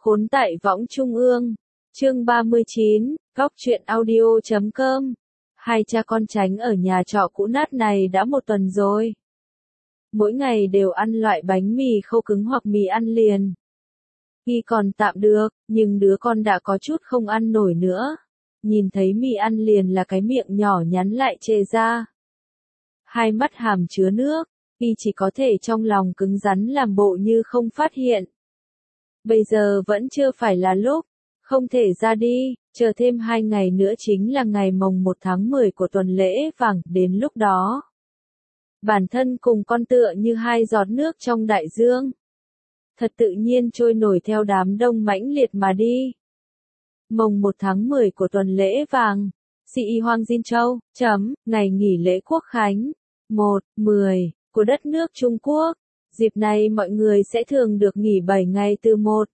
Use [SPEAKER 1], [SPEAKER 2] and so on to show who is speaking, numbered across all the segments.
[SPEAKER 1] Khốn tại võng trung ương. Chương 39, Góc truyện audio.com. Hai cha con Tránh ở nhà trọ cũ nát này đã một tuần rồi. Mỗi ngày đều ăn loại bánh mì khô cứng hoặc mì ăn liền. Khi còn tạm được, nhưng đứa con đã có chút không ăn nổi nữa. Nhìn thấy mì ăn liền là cái miệng nhỏ nhắn lại chê ra. Hai mắt hàm chứa nước, khi chỉ có thể trong lòng cứng rắn làm bộ như không phát hiện. Bây giờ vẫn chưa phải là lúc, không thể ra đi, chờ thêm 2 ngày nữa chính là ngày mồng 1 tháng 10 của tuần lễ vàng, đến lúc đó. Bản thân cùng con tựa như hai giọt nước trong đại dương. Thật tự nhiên trôi nổi theo đám đông mãnh liệt mà đi. Mồng 1 tháng 10 của tuần lễ vàng, Sĩ Hoang Jin Châu, ngày nghỉ lễ quốc khánh, 1/10, của đất nước Trung Quốc. Dịp này mọi người sẽ thường được nghỉ 7 ngày từ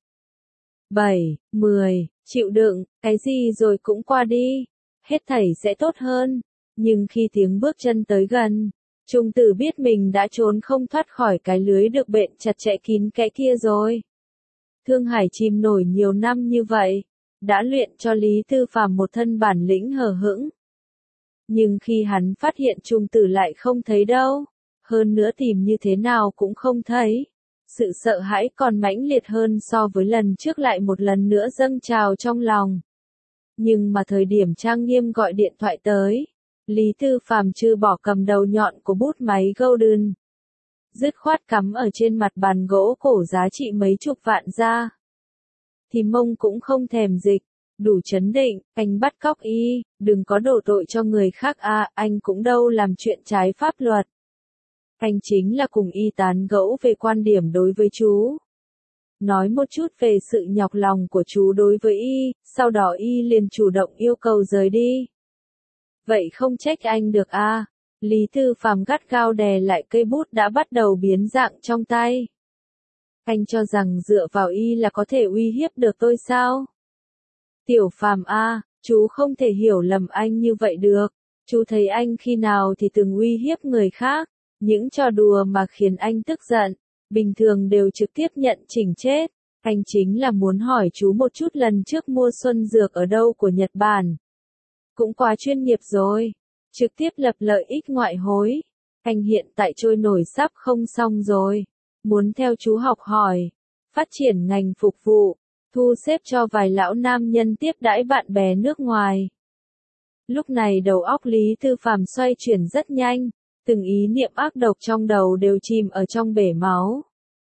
[SPEAKER 1] 1/7/10, chịu đựng, cái gì rồi cũng qua đi, hết thảy sẽ tốt hơn. Nhưng khi tiếng bước chân tới gần, Trung Tử biết mình đã trốn không thoát khỏi cái lưới được bện chặt chẽ kín kẽ kia rồi. Thương Hải chìm nổi nhiều năm như vậy, đã luyện cho Lý Tư Phàm một thân bản lĩnh hờ hững. Nhưng khi hắn phát hiện Trung Tử lại không thấy đâu, hơn nữa tìm như thế nào cũng không thấy, sự sợ hãi còn mãnh liệt hơn so với lần trước lại một lần nữa dâng trào trong lòng. Nhưng mà thời điểm trang nghiêm gọi điện thoại tới, Lý Tư Phàm chưa bỏ cầm đầu nhọn của bút máy Golden, dứt khoát cắm ở trên mặt bàn gỗ cổ giá trị mấy chục vạn ra. Thì mông cũng không thèm dịch, đủ trấn định, anh bắt cóc y, đừng có đổ tội cho người khác à, anh cũng đâu làm chuyện trái pháp luật. Anh chính là cùng y tán gẫu về quan điểm đối với chú. Nói một chút về sự nhọc lòng của chú đối với y, sau đó y liền chủ động yêu cầu rời đi. Vậy không trách anh được à, Lý Tư Phàm gắt gao đè lại cây bút đã bắt đầu biến dạng trong tay. Anh cho rằng dựa vào y là có thể uy hiếp được tôi sao? Tiểu Phàm à, chú không thể hiểu lầm anh như vậy được. Chú thấy anh khi nào thì từng uy hiếp người khác, những trò đùa mà khiến anh tức giận, bình thường đều trực tiếp nhận chỉnh chết. Anh chính là muốn hỏi chú một chút lần trước mua xuân dược ở đâu của Nhật Bản. Cũng quá chuyên nghiệp rồi, trực tiếp lập lợi ích ngoại hối. Anh hiện tại trôi nổi sắp không xong rồi, muốn theo chú học hỏi, phát triển ngành phục vụ, thu xếp cho vài lão nam nhân tiếp đãi bạn bè nước ngoài. Lúc này đầu óc Lý Tư Phàm xoay chuyển rất nhanh, từng ý niệm ác độc trong đầu đều chìm ở trong bể máu.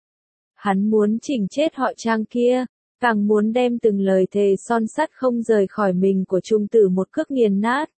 [SPEAKER 1] Hắn muốn chỉnh chết họ Trang kia, càng muốn đem từng lời thề son sắt không rời khỏi mình của Trung Tử một cước nghiền nát.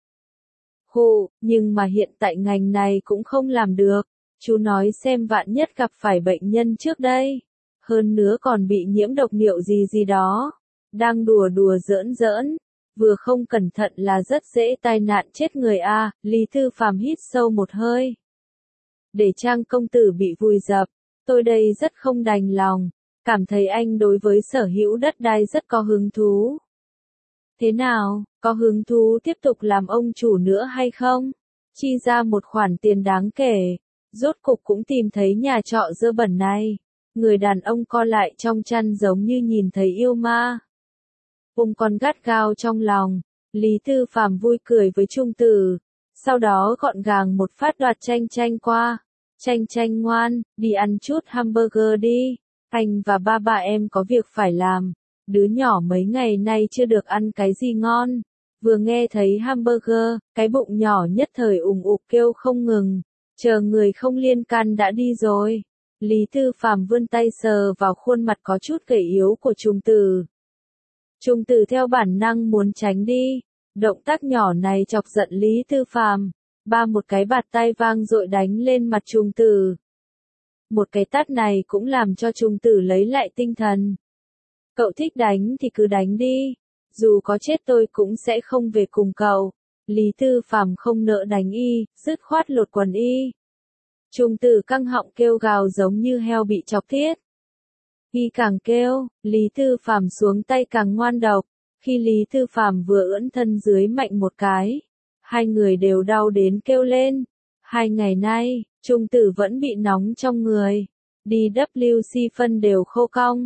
[SPEAKER 1] Nhưng mà hiện tại ngành này cũng không làm được, chú nói xem vạn nhất gặp phải bệnh nhân trước đây, hơn nữa còn bị nhiễm độc niệu gì đó, đang đùa giỡn, vừa không cẩn thận là rất dễ tai nạn chết người a. Lý Tư Phàm hít sâu một hơi. Để Trang công tử bị vùi dập, tôi đây rất không đành lòng, cảm thấy anh đối với sở hữu đất đai rất có hứng thú. Thế nào, có hứng thú tiếp tục làm ông chủ nữa hay không? Chi ra một khoản tiền đáng kể, rốt cục cũng tìm thấy nhà trọ dơ bẩn này. Người đàn ông co lại trong chăn giống như nhìn thấy yêu ma. Ôm con gắt gao trong lòng, Lý Tư Phàm vui cười với Trung Tử, sau đó gọn gàng một phát đoạt Tranh qua. Tranh ngoan, đi ăn chút hamburger đi, anh và ba em có việc phải làm, đứa nhỏ mấy ngày nay chưa được ăn cái gì ngon, vừa nghe thấy hamburger, cái bụng nhỏ nhất thời ủng ục kêu không ngừng, chờ người không liên can đã đi rồi. Lý Tư Phàm vươn tay sờ vào khuôn mặt có chút gầy yếu của Trung Tử. Trung Tử theo bản năng muốn tránh đi, động tác nhỏ này chọc giận Lý Tư Phàm, một cái bạt tay vang dội đánh lên mặt Trung Tử. Một cái tát này cũng làm cho Trung Tử lấy lại tinh thần. Cậu thích đánh thì cứ đánh đi, dù có chết tôi cũng sẽ không về cùng cậu. Lý Tư Phàm không nỡ đánh y, dứt khoát lột quần y. Trung Tử căng họng kêu gào giống như heo bị chọc tiết. Y càng kêu, Lý Tư Phàm xuống tay càng ngoan độc. Khi Lý Tư Phàm vừa ưỡn thân dưới mạnh một cái, hai người đều đau đến kêu lên. 2 ngày nay, Trung Tử vẫn bị nóng trong người. DWC phân đều khô cong.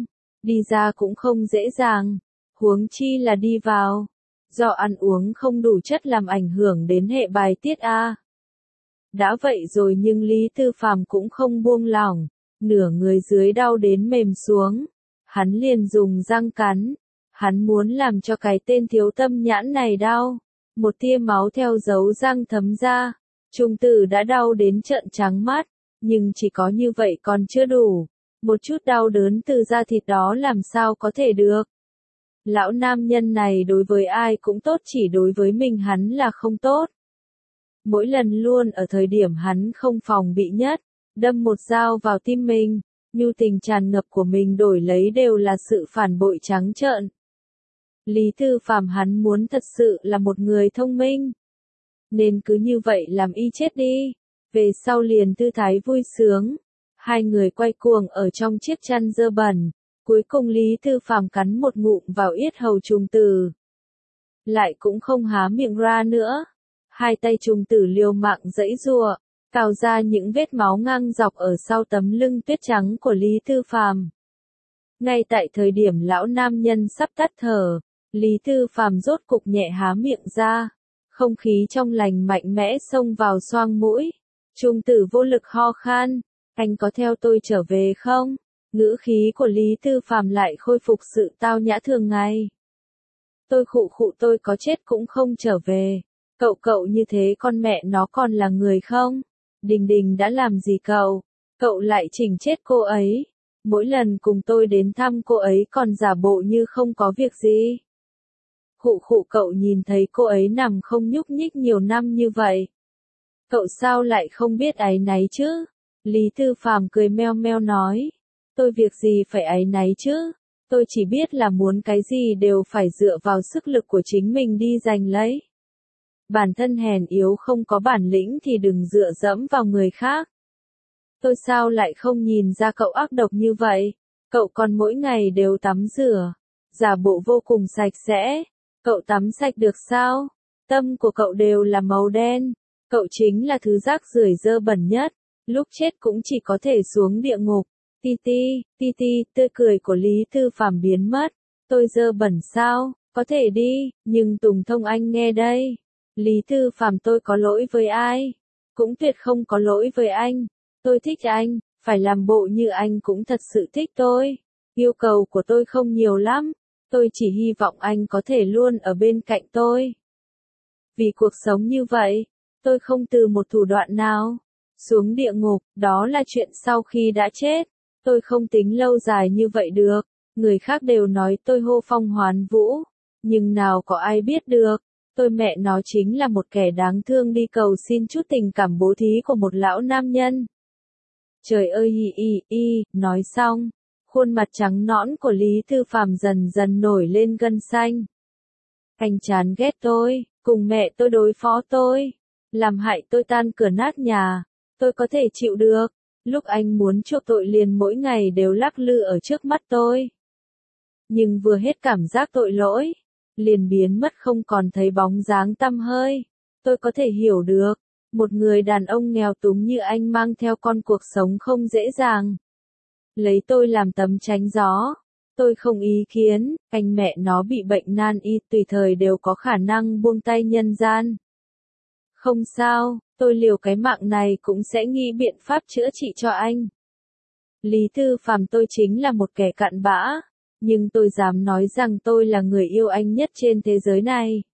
[SPEAKER 1] đi ra cũng không dễ dàng, huống chi là đi vào. Do ăn uống không đủ chất làm ảnh hưởng đến hệ bài tiết a. Đã vậy rồi nhưng Lý Tư Phàm cũng không buông lỏng, nửa người dưới đau đến mềm xuống. Hắn liền dùng răng cắn, hắn muốn làm cho cái tên thiếu tâm nhãn này đau. Một tia máu theo dấu răng thấm ra, Trung Tử đã đau đến trợn trắng mắt, nhưng chỉ có như vậy còn chưa đủ. Một chút đau đớn từ da thịt đó làm sao có thể được. Lão nam nhân này đối với ai cũng tốt, chỉ đối với mình hắn là không tốt. Mỗi lần luôn ở thời điểm hắn không phòng bị nhất, đâm một dao vào tim mình, nhu tình tràn ngập của mình đổi lấy đều là sự phản bội trắng trợn. Lý Tư Phàm hắn muốn thật sự là một người thông minh, nên cứ như vậy làm y chết đi, về sau liền tư thái vui sướng. Hai người quay cuồng ở trong chiếc chăn dơ bẩn, cuối cùng Lý Tư Phàm cắn một ngụm vào yết hầu Trung Tử. Lại cũng không há miệng ra nữa. Hai tay Trung Tử liều mạng giãy giụa, cào ra những vết máu ngang dọc ở sau tấm lưng tuyết trắng của Lý Tư Phàm. Ngay tại thời điểm lão nam nhân sắp tắt thở, Lý Tư Phàm rốt cục nhẹ há miệng ra, không khí trong lành mạnh mẽ xông vào xoang mũi. Trung Tử vô lực ho khan, anh có theo tôi trở về không? Ngữ khí của Lý Tư Phàm lại khôi phục sự tao nhã thường ngày. Tôi khụ khụ, tôi có chết cũng không trở về. Cậu như thế con mẹ nó còn là người không? Đình Đình đã làm gì cậu? Cậu lại chỉnh chết cô ấy. Mỗi lần cùng tôi đến thăm cô ấy còn giả bộ như không có việc gì. Khụ khụ, cậu nhìn thấy cô ấy nằm không nhúc nhích nhiều năm như vậy. Cậu sao lại không biết áy náy chứ? Lý Tư Phàm cười meo meo nói. Tôi việc gì phải áy náy chứ? Tôi chỉ biết là muốn cái gì đều phải dựa vào sức lực của chính mình đi giành lấy. Bản thân hèn yếu không có bản lĩnh thì đừng dựa dẫm vào người khác. Tôi sao lại không nhìn ra cậu ác độc như vậy? Cậu còn mỗi ngày đều tắm rửa, giả bộ vô cùng sạch sẽ. Cậu tắm sạch được sao? Tâm của cậu đều là màu đen. Cậu chính là thứ rác rưởi dơ bẩn nhất. Lúc chết cũng chỉ có thể xuống địa ngục. Ti ti, tươi cười của Lý Tư Phàm biến mất. Tôi dơ bẩn sao? Có thể đi, nhưng Tùng Thông Anh nghe đây. Lý Tư Phàm, tôi có lỗi với ai? Cũng tuyệt không có lỗi với anh. Tôi thích anh, phải làm bộ như anh cũng thật sự thích tôi. Yêu cầu của tôi không nhiều lắm. Tôi chỉ hy vọng anh có thể luôn ở bên cạnh tôi. Vì cuộc sống như vậy, tôi không từ một thủ đoạn nào. Xuống địa ngục, đó là chuyện sau khi đã chết. Tôi không tính lâu dài như vậy được. Người khác đều nói tôi hô phong hoán vũ. Nhưng nào có ai biết được. Tôi mẹ nó chính là một kẻ đáng thương đi cầu xin chút tình cảm bố thí của một lão nam nhân. Trời ơi nói xong. Khuôn mặt trắng nõn của Lý Tư Phàm dần dần nổi lên gân xanh. Anh chán ghét tôi, cùng mẹ tôi đối phó tôi. Làm hại tôi tan cửa nát nhà. Tôi có thể chịu được. Lúc anh muốn chuộc tội liền mỗi ngày đều lắc lư ở trước mắt tôi. Nhưng vừa hết cảm giác tội lỗi, liền biến mất không còn thấy bóng dáng tăm hơi. Tôi có thể hiểu được, một người đàn ông nghèo túng như anh mang theo con cuộc sống không dễ dàng. Lấy tôi làm tấm chắn gió. Tôi không ý kiến, anh mẹ nó bị bệnh nan y tùy thời đều có khả năng buông tay nhân gian. Không sao, tôi liều cái mạng này cũng sẽ nghĩ biện pháp chữa trị cho anh. Lý Tư Phàm, tôi chính là một kẻ cặn bã, nhưng tôi dám nói rằng tôi là người yêu anh nhất trên thế giới này.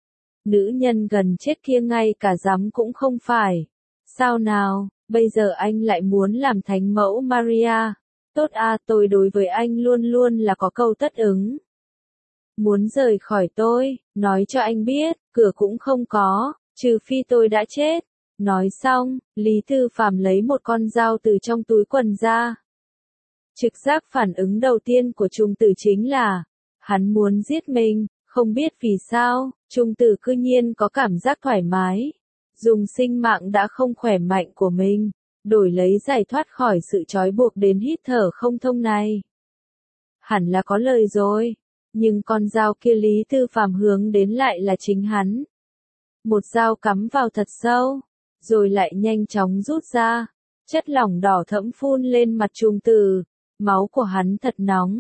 [SPEAKER 1] Nữ nhân gần chết kia ngay cả dám cũng không phải. Sao nào, bây giờ anh lại muốn làm thánh mẫu Maria. Tốt à, tôi đối với anh luôn luôn là có câu tất ứng. Muốn rời khỏi tôi, nói cho anh biết, cửa cũng không có, trừ phi tôi đã chết. Nói xong, Lý Tư Phàm lấy một con dao từ trong túi quần ra. Trực giác phản ứng đầu tiên của Trung Tử chính là, hắn muốn giết mình, không biết vì sao, Trung Tử cư nhiên có cảm giác thoải mái. Dùng sinh mạng đã không khỏe mạnh của mình, đổi lấy giải thoát khỏi sự trói buộc đến hít thở không thông này. Hẳn là có lời rồi, nhưng con dao kia Lý Tư Phàm hướng đến lại là chính hắn. Một dao cắm vào thật sâu, rồi lại nhanh chóng rút ra, chất lỏng đỏ thẫm phun lên mặt Trung Tử, máu của hắn thật nóng,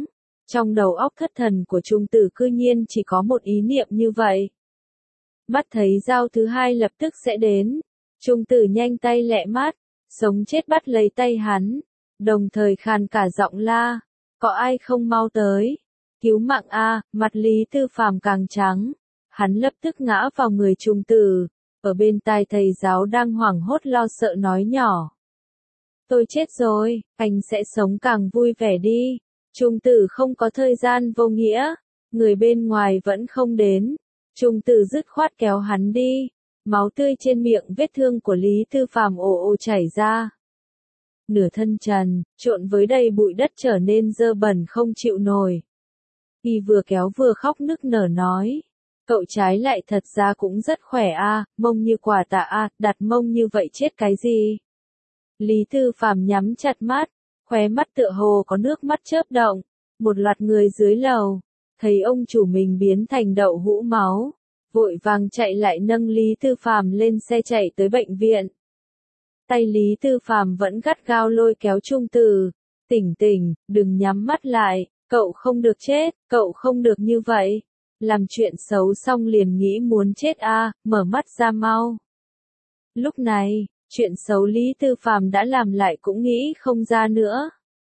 [SPEAKER 1] Trong đầu óc thất thần của Trung Tử cư nhiên chỉ có một ý niệm như vậy. Mắt thấy dao thứ hai lập tức sẽ đến. Trung Tử nhanh tay lẹ mắt, sống chết bắt lấy tay hắn, đồng thời khàn cả giọng la, có ai không mau tới, cứu mạng a. Mặt Lý Tư Phàm càng trắng, hắn lập tức ngã vào người Trung Tử, ở bên tai thầy giáo đang hoảng hốt lo sợ nói nhỏ. Tôi chết rồi, anh sẽ sống càng vui vẻ đi. Trung Tử không có thời gian vô nghĩa, người bên ngoài vẫn không đến. Trung Tử dứt khoát kéo hắn đi, máu tươi trên miệng vết thương của Lý Tư Phàm ồ ồ chảy ra. Nửa thân trần, trộn với đầy bụi đất trở nên dơ bẩn không chịu nổi. Y vừa kéo vừa khóc nức nở nói, cậu trái lại thật ra cũng rất khỏe a, mông như quả tạ a, đặt mông như vậy chết cái gì. Lý Tư Phàm nhắm chặt mắt, khóe mắt tựa hồ có nước mắt chớp động, một loạt người dưới lầu, thấy ông chủ mình biến thành đậu hũ máu, vội vàng chạy lại nâng Lý Tư Phàm lên xe chạy tới bệnh viện. Tay Lý Tư Phàm vẫn gắt gao lôi kéo Trung Tử, tỉnh tỉnh, đừng nhắm mắt lại, cậu không được chết, cậu không được như vậy. Làm chuyện xấu xong liền nghĩ muốn chết a, mở mắt ra mau. Lúc này, chuyện xấu Lý Tư Phàm đã làm lại cũng nghĩ không ra nữa.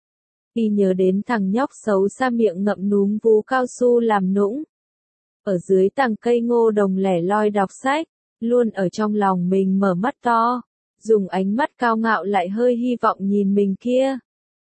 [SPEAKER 1] Y nhớ đến thằng nhóc xấu xa miệng ngậm núm vú cao su làm nũng. Ở dưới tàng cây ngô đồng lẻ loi đọc sách, luôn ở trong lòng mình mở mắt to, dùng ánh mắt cao ngạo lại hơi hy vọng nhìn mình kia.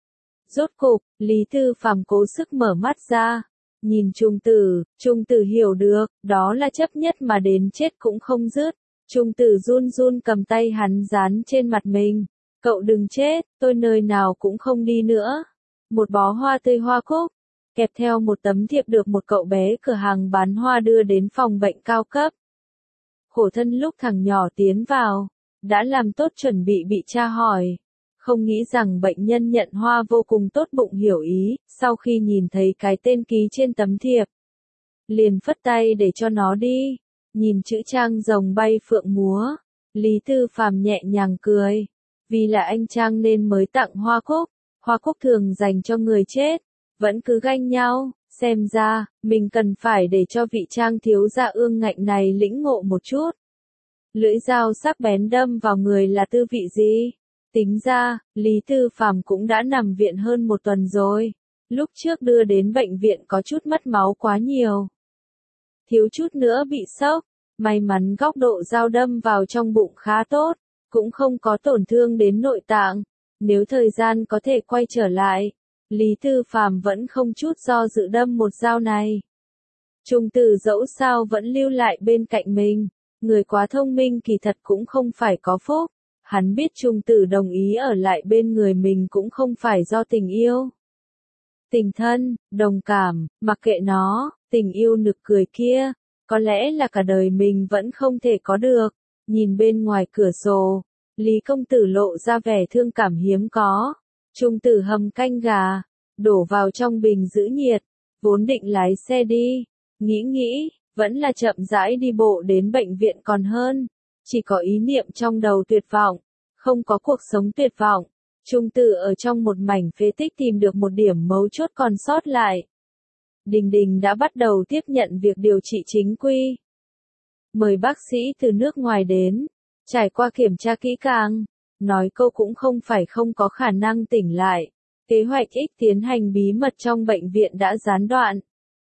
[SPEAKER 1] Rốt cục, Lý Tư Phàm cố sức mở mắt ra, nhìn Trung Tử hiểu được, đó là chấp nhất mà đến chết cũng không dứt. Trung Tử run run cầm tay hắn dán trên mặt mình, cậu đừng chết, tôi nơi nào cũng không đi nữa. Một bó hoa tươi hoa cúc, kẹp theo một tấm thiệp được một cậu bé cửa hàng bán hoa đưa đến phòng bệnh cao cấp. Khổ thân lúc thằng nhỏ tiến vào, đã làm tốt chuẩn bị tra hỏi. Không nghĩ rằng bệnh nhân nhận hoa vô cùng tốt bụng hiểu ý, sau khi nhìn thấy cái tên ký trên tấm thiệp. Liền phất tay để cho nó đi, nhìn chữ Trang rồng bay phượng múa, Lý Tư Phàm nhẹ nhàng cười. Vì là anh Trang nên mới tặng hoa cúc thường dành cho người chết, vẫn cứ ganh nhau, xem ra, mình cần phải để cho vị Trang thiếu gia ương ngạnh này lĩnh ngộ một chút. Lưỡi dao sắc bén đâm vào người là tư vị gì? Tính ra, Lý Tư Phàm cũng đã nằm viện hơn một tuần rồi. Lúc trước đưa đến bệnh viện có chút mất máu quá nhiều. Thiếu chút nữa bị sốc, may mắn góc độ dao đâm vào trong bụng khá tốt, cũng không có tổn thương đến nội tạng. Nếu thời gian có thể quay trở lại, Lý Tư Phàm vẫn không chút do dự đâm một dao này. Trung Tử dẫu sao vẫn lưu lại bên cạnh mình, người quá thông minh kỳ thật cũng không phải có phúc. Hắn biết Trung Tử đồng ý ở lại bên người mình cũng không phải do tình yêu. Tình thân, đồng cảm, mặc kệ nó, tình yêu nực cười kia, có lẽ là cả đời mình vẫn không thể có được. Nhìn bên ngoài cửa sổ, Lý công tử lộ ra vẻ thương cảm hiếm có. Trung Tử hầm canh gà, đổ vào trong bình giữ nhiệt, vốn định lái xe đi, nghĩ, vẫn là chậm rãi đi bộ đến bệnh viện còn hơn. Chỉ có ý niệm trong đầu tuyệt vọng, không có cuộc sống tuyệt vọng. Trung Tử ở trong một mảnh phế tích tìm được một điểm mấu chốt còn sót lại. Đình Đình đã bắt đầu tiếp nhận việc điều trị chính quy. Mời bác sĩ từ nước ngoài đến, trải qua kiểm tra kỹ càng, nói câu cũng không phải không có khả năng tỉnh lại. Kế hoạch X tiến hành bí mật trong bệnh viện đã gián đoạn.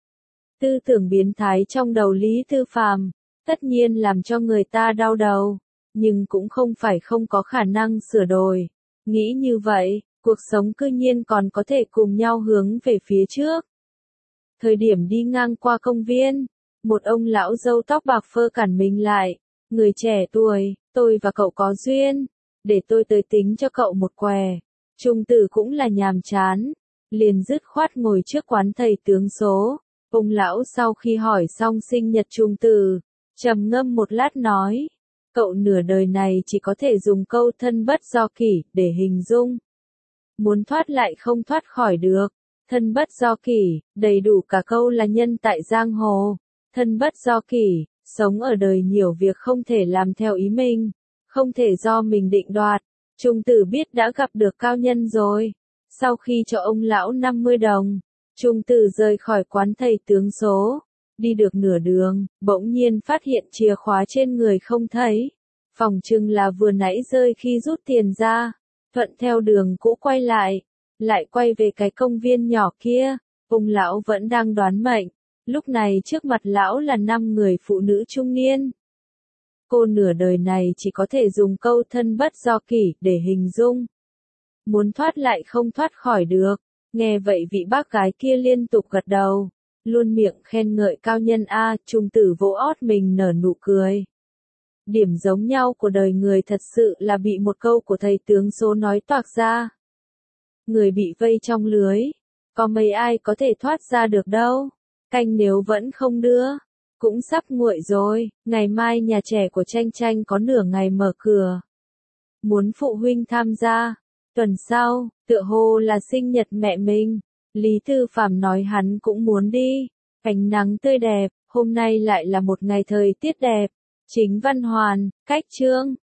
[SPEAKER 1] Tư tưởng biến thái trong đầu Lý Tư Phàm, tất nhiên làm cho người ta đau đầu, nhưng cũng không phải không có khả năng sửa đổi. Nghĩ như vậy, cuộc sống cư nhiên còn có thể cùng nhau hướng về phía trước. Thời điểm đi ngang qua công viên, một ông lão râu tóc bạc phơ cản mình lại. Người trẻ tuổi, tôi và cậu có duyên, để tôi tới tính cho cậu một què. Trung Tử cũng là nhàm chán, liền dứt khoát ngồi trước quán thầy tướng số. Ông lão sau khi hỏi xong sinh nhật Trung Tử, trầm ngâm một lát nói, cậu nửa đời này chỉ có thể dùng câu thân bất do kỷ để hình dung. Muốn thoát lại không thoát khỏi được. Thân bất do kỷ, đầy đủ cả câu là nhân tại giang hồ. Thân bất do kỷ, sống ở đời nhiều việc không thể làm theo ý mình, không thể do mình định đoạt. Trung Tử biết đã gặp được cao nhân rồi. Sau khi cho ông lão 50 đồng, Trung Tử rời khỏi quán thầy tướng số. Đi được nửa đường, bỗng nhiên phát hiện chìa khóa trên người không thấy. Phỏng chừng là vừa nãy rơi khi rút tiền ra. Thuận theo đường cũ quay lại quay về cái công viên nhỏ kia. Ông lão vẫn đang đoán mệnh. Lúc này trước mặt lão là 5 người phụ nữ trung niên. Cô nửa đời này chỉ có thể dùng câu thân bất do kỷ để hình dung. Muốn thoát lại không thoát khỏi được. Nghe vậy vị bác gái kia liên tục gật đầu. Luôn miệng khen ngợi cao nhân A, Trung Tử vỗ ót mình nở nụ cười. Điểm giống nhau của đời người thật sự là bị một câu của thầy tướng số nói toạc ra. Người bị vây trong lưới. Có mấy ai có thể thoát ra được đâu. Canh nếu vẫn không đưa. Cũng sắp nguội rồi, ngày mai nhà trẻ của Tranh Tranh có nửa ngày mở cửa. Muốn phụ huynh tham gia. Tuần sau, tựa hồ là sinh nhật mẹ mình. Lý Tư Phạm nói hắn cũng muốn đi. Ánh nắng tươi đẹp, hôm nay lại là một ngày thời tiết đẹp. Chính Văn Hoàn, Cách Chương.